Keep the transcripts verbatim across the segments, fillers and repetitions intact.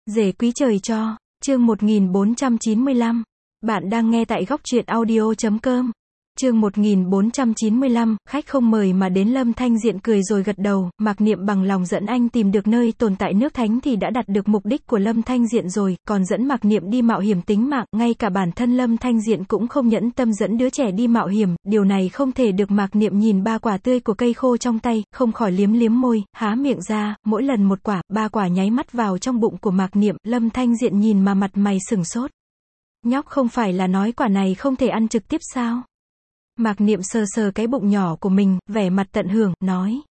Rể quý trời cho, chương một nghìn bốn trăm chín mươi lăm. Bạn đang nghe tại góc truyện audio chấm com. Chương một nghìn bốn trăm chín mươi lăm, khách không mời mà đến. Lâm Thanh Diện cười rồi gật đầu, Mạc Niệm bằng lòng dẫn anh tìm được nơi tồn tại nước thánh thì đã đạt được mục đích của Lâm Thanh Diện rồi, còn dẫn Mạc Niệm đi mạo hiểm tính mạng, ngay cả bản thân Lâm Thanh Diện cũng không nhẫn tâm dẫn đứa trẻ đi mạo hiểm, điều này không thể được. Mạc Niệm nhìn ba quả tươi của cây khô trong tay, không khỏi liếm liếm môi, há miệng ra, mỗi lần một quả, ba quả nháy mắt vào trong bụng của Mạc Niệm. Lâm Thanh Diện nhìn mà mặt mày sửng sốt. Nhóc không phải là nói quả này không thể ăn trực tiếp sao? Mạc Niệm sờ sờ cái bụng nhỏ của mình, vẻ mặt tận hưởng, nói.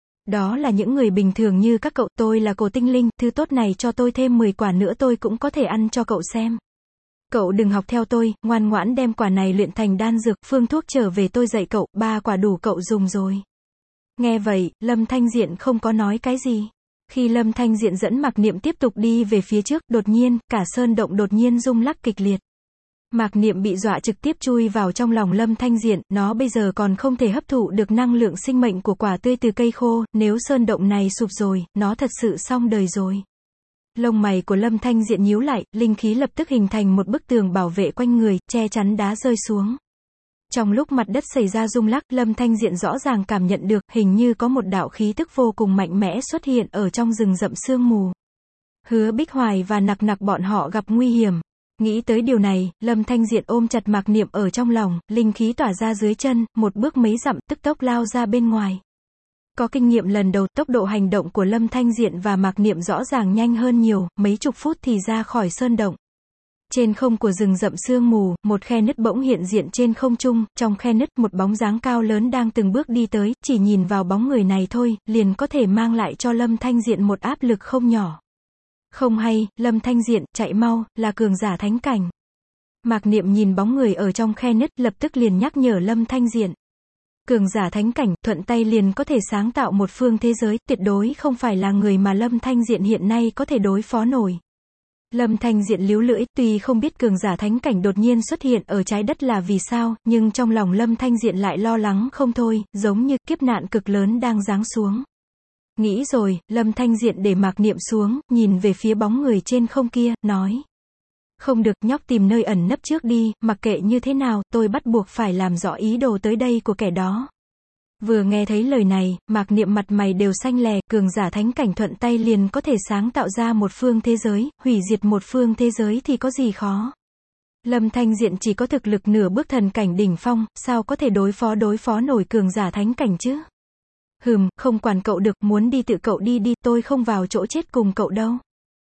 Đó là những người bình thường như các cậu, tôi là Cổ Tinh Linh, thứ tốt này cho tôi thêm mười quả nữa tôi cũng có thể ăn cho cậu xem. Cậu đừng học theo tôi, ngoan ngoãn đem quả này luyện thành đan dược, phương thuốc trở về tôi dạy cậu, ba quả đủ cậu dùng rồi. Nghe vậy, Lâm Thanh Diện không có nói cái gì. Khi Lâm Thanh Diện dẫn Mạc Niệm tiếp tục đi về phía trước, đột nhiên, cả sơn động đột nhiên rung lắc kịch liệt. Mạc Niệm bị dọa trực tiếp chui vào trong lòng Lâm Thanh Diện, nó bây giờ còn không thể hấp thụ được năng lượng sinh mệnh của quả tươi từ cây khô, nếu sơn động này sụp rồi, nó thật sự xong đời rồi. Lông mày của Lâm Thanh Diện nhíu lại, linh khí lập tức hình thành một bức tường bảo vệ quanh người, che chắn đá rơi xuống. Trong lúc mặt đất xảy ra rung lắc, Lâm Thanh Diện rõ ràng cảm nhận được, hình như có một đạo khí tức vô cùng mạnh mẽ xuất hiện ở trong rừng rậm sương mù. Hứa Bích Hoài và Nặc Nặc bọn họ gặp nguy hiểm. Nghĩ tới điều này, Lâm Thanh Diện ôm chặt Mạc Niệm ở trong lòng, linh khí tỏa ra dưới chân, một bước mấy dặm, tức tốc lao ra bên ngoài. Có kinh nghiệm lần đầu, tốc độ hành động của Lâm Thanh Diện và Mạc Niệm rõ ràng nhanh hơn nhiều, mấy chục phút thì ra khỏi sơn động. Trên không của rừng rậm sương mù, một khe nứt bỗng hiện diện trên không trung, trong khe nứt một bóng dáng cao lớn đang từng bước đi tới, chỉ nhìn vào bóng người này thôi, liền có thể mang lại cho Lâm Thanh Diện một áp lực không nhỏ. Không hay, Lâm Thanh Diện, chạy mau, là cường giả thánh cảnh. Mạc Niệm nhìn bóng người ở trong khe nứt, lập tức liền nhắc nhở Lâm Thanh Diện. Cường giả thánh cảnh, thuận tay liền có thể sáng tạo một phương thế giới, tuyệt đối không phải là người mà Lâm Thanh Diện hiện nay có thể đối phó nổi. Lâm Thanh Diện líu lưỡi, tuy không biết cường giả thánh cảnh đột nhiên xuất hiện ở trái đất là vì sao, nhưng trong lòng Lâm Thanh Diện lại lo lắng không thôi, giống như kiếp nạn cực lớn đang giáng xuống. Nghĩ rồi, Lâm Thanh Diện để Mạc Niệm xuống, nhìn về phía bóng người trên không kia, nói. Không được, nhóc tìm nơi ẩn nấp trước đi, mặc kệ như thế nào, tôi bắt buộc phải làm rõ ý đồ tới đây của kẻ đó. Vừa nghe thấy lời này, Mạc Niệm mặt mày đều xanh lè, cường giả thánh cảnh thuận tay liền có thể sáng tạo ra một phương thế giới, hủy diệt một phương thế giới thì có gì khó. Lâm Thanh Diện chỉ có thực lực nửa bước thần cảnh đỉnh phong, sao có thể đối phó đối phó nổi cường giả thánh cảnh chứ? Hừm, không quản cậu được, muốn đi tự cậu đi đi, tôi không vào chỗ chết cùng cậu đâu.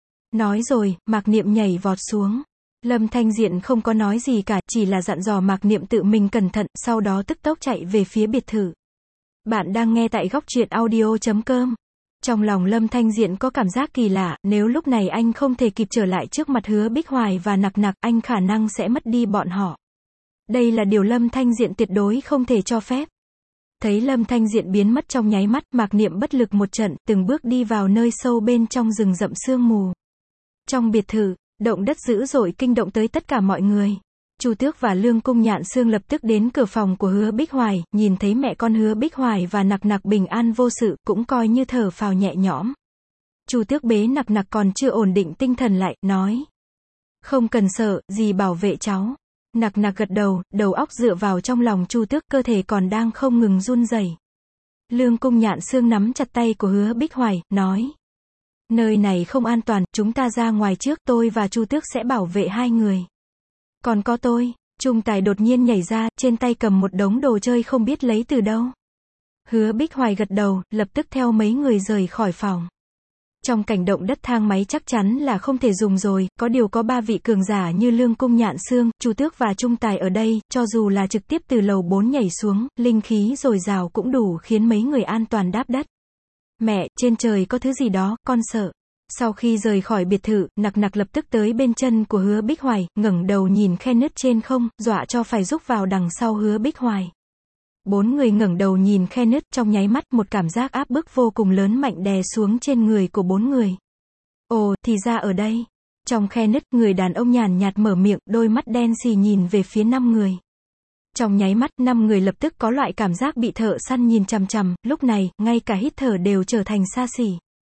Nói rồi, Mạc Niệm nhảy vọt xuống. Lâm Thanh Diện không có nói gì cả, chỉ là dặn dò Mạc Niệm tự mình cẩn thận, sau đó tức tốc chạy về phía biệt thự. Bạn đang nghe tại góc truyện audio chấm com. Trong lòng Lâm Thanh Diện có cảm giác kỳ lạ, nếu lúc này anh không thể kịp trở lại trước mặt Hứa Bích Hoài và Nặc Nặc, anh khả năng sẽ mất đi bọn họ. Đây là điều Lâm Thanh Diện tuyệt đối không thể cho phép. Thấy Lâm Thanh Diện biến mất trong nháy mắt, Mạc Niệm bất lực một trận, từng bước đi vào nơi sâu bên trong rừng rậm sương mù. Trong biệt thự, động đất dữ dội kinh động tới tất cả mọi người. Chu Tước và Lương Cung Nhạn Xương lập tức đến cửa phòng của Hứa Bích Hoài, nhìn thấy mẹ con Hứa Bích Hoài và Nặc Nặc bình an vô sự, cũng coi như thở phào nhẹ nhõm. Chu Tước bế Nặc Nặc còn chưa ổn định tinh thần lại, nói. Không cần sợ, dì bảo vệ cháu. Nặc Nặc gật đầu, đầu óc dựa vào trong lòng Chu Tước, cơ thể còn đang không ngừng run rẩy. Lương Cung Nhạn Xương nắm chặt tay của Hứa Bích Hoài, nói. Nơi này không an toàn, chúng ta ra ngoài trước, tôi và Chu Tước sẽ bảo vệ hai người. Còn có tôi, Trung Tài đột nhiên nhảy ra, trên tay cầm một đống đồ chơi không biết lấy từ đâu. Hứa Bích Hoài gật đầu, lập tức theo mấy người rời khỏi phòng. Trong cảnh động đất thang máy chắc chắn là không thể dùng rồi, có điều có ba vị cường giả như Lương Cung Nhạn Xương, Chu Tước và Trung Tài ở đây, cho dù là trực tiếp từ lầu bốn nhảy xuống, linh khí dồi dào cũng đủ khiến mấy người an toàn đáp đất. Mẹ, trên trời có thứ gì đó, con sợ. Sau khi rời khỏi biệt thự, Nặc Nặc lập tức tới bên chân của Hứa Bích Hoài, ngẩng đầu nhìn khe nứt trên không, dọa cho phải rúc vào đằng sau Hứa Bích Hoài. Bốn người ngẩng đầu nhìn khe nứt, trong nháy mắt một cảm giác áp bức vô cùng lớn mạnh đè xuống trên người của bốn người. Ồ, thì ra ở đây. Trong khe nứt, người đàn ông nhàn nhạt mở miệng, đôi mắt đen xì nhìn về phía năm người. Trong nháy mắt, năm người lập tức có loại cảm giác bị thợ săn nhìn chằm chằm, lúc này, ngay cả hít thở đều trở thành xa xỉ.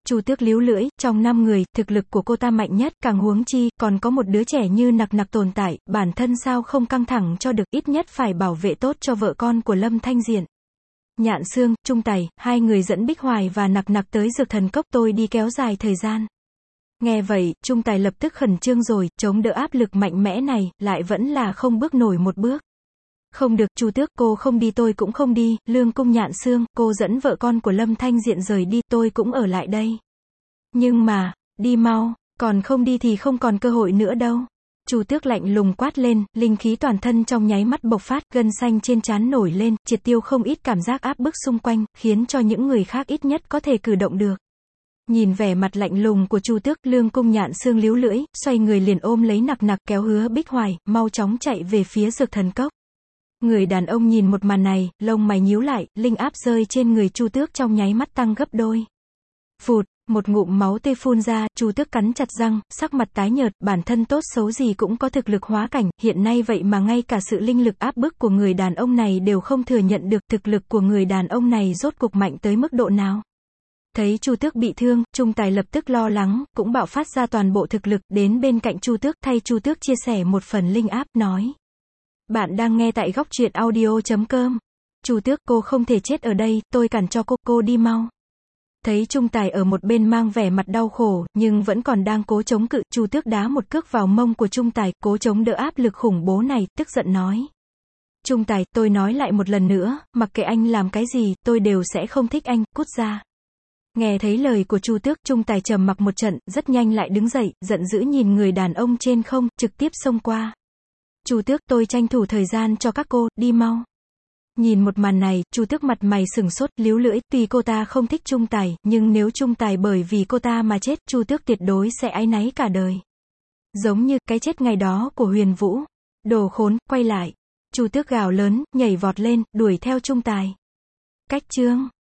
Chu Tước líu lưỡi, trong năm người, thực lực của cô ta mạnh nhất, càng huống chi, còn có một đứa trẻ như Nặc Nặc tồn tại, bản thân sao không căng thẳng cho được, ít nhất phải bảo vệ tốt cho vợ con của Lâm Thanh Diện. Nhạn Xương, Trung Tài, hai người dẫn Bích Hoài và Nặc Nặc tới Dược Thần Cốc, tôi đi kéo dài thời gian. Nghe vậy, Trung Tài lập tức khẩn trương rồi, chống đỡ áp lực mạnh mẽ này, lại vẫn là không bước nổi một bước. Không được, Chu Tước, cô không đi tôi cũng không đi, Lương Cung Nhạn Xương, cô dẫn vợ con của Lâm Thanh Diện rời đi, tôi cũng ở lại đây. Nhưng mà, đi mau, còn không đi thì không còn cơ hội nữa đâu. Chu Tước lạnh lùng quát lên, linh khí toàn thân trong nháy mắt bộc phát, gân xanh trên trán nổi lên, triệt tiêu không ít cảm giác áp bức xung quanh, khiến cho những người khác ít nhất có thể cử động được. Nhìn vẻ mặt lạnh lùng của Chu Tước, Lương Cung Nhạn Xương líu lưỡi, xoay người liền ôm lấy Nặc Nặc, kéo Hứa Bích Hoài, mau chóng chạy về phía Dược Thần Cốc. Người đàn ông nhìn một màn này, lông mày nhíu lại, linh áp rơi trên người Chu Tước trong nháy mắt tăng gấp đôi. Phụt, một ngụm máu tươi phun ra, Chu Tước cắn chặt răng, sắc mặt tái nhợt, bản thân tốt xấu gì cũng có thực lực hóa cảnh, hiện nay vậy mà ngay cả sự linh lực áp bức của người đàn ông này đều không thừa nhận được, thực lực của người đàn ông này rốt cuộc mạnh tới mức độ nào. Thấy Chu Tước bị thương, Trung Tài lập tức lo lắng, cũng bạo phát ra toàn bộ thực lực, đến bên cạnh Chu Tước, thay Chu Tước chia sẻ một phần linh áp, nói. Bạn đang nghe tại góc truyện audio chấm com. Chu Tước, cô không thể chết ở đây, tôi cản cho cô, cô đi mau. Thấy Trung Tài ở một bên mang vẻ mặt đau khổ, nhưng vẫn còn đang cố chống cự, Chu Tước đá một cước vào mông của Trung Tài, cố chống đỡ áp lực khủng bố này, tức giận nói. Trung Tài, tôi nói lại một lần nữa, mặc kệ anh làm cái gì, tôi đều sẽ không thích anh, cút ra. Nghe thấy lời của Chu Tước, Trung Tài trầm mặc một trận, rất nhanh lại đứng dậy, giận dữ nhìn người đàn ông trên không, trực tiếp xông qua. Chu Tước, tôi tranh thủ thời gian cho các cô, đi mau. Nhìn một màn này, Chu Tước mặt mày sừng sốt, líu lưỡi, tuy cô ta không thích Trung Tài, nhưng nếu Trung Tài bởi vì cô ta mà chết, Chu Tước tuyệt đối sẽ áy náy cả đời. Giống như cái chết ngày đó của Huyền Vũ. Đồ khốn, quay lại. Chu Tước gào lớn, nhảy vọt lên, đuổi theo Trung Tài. Cách chương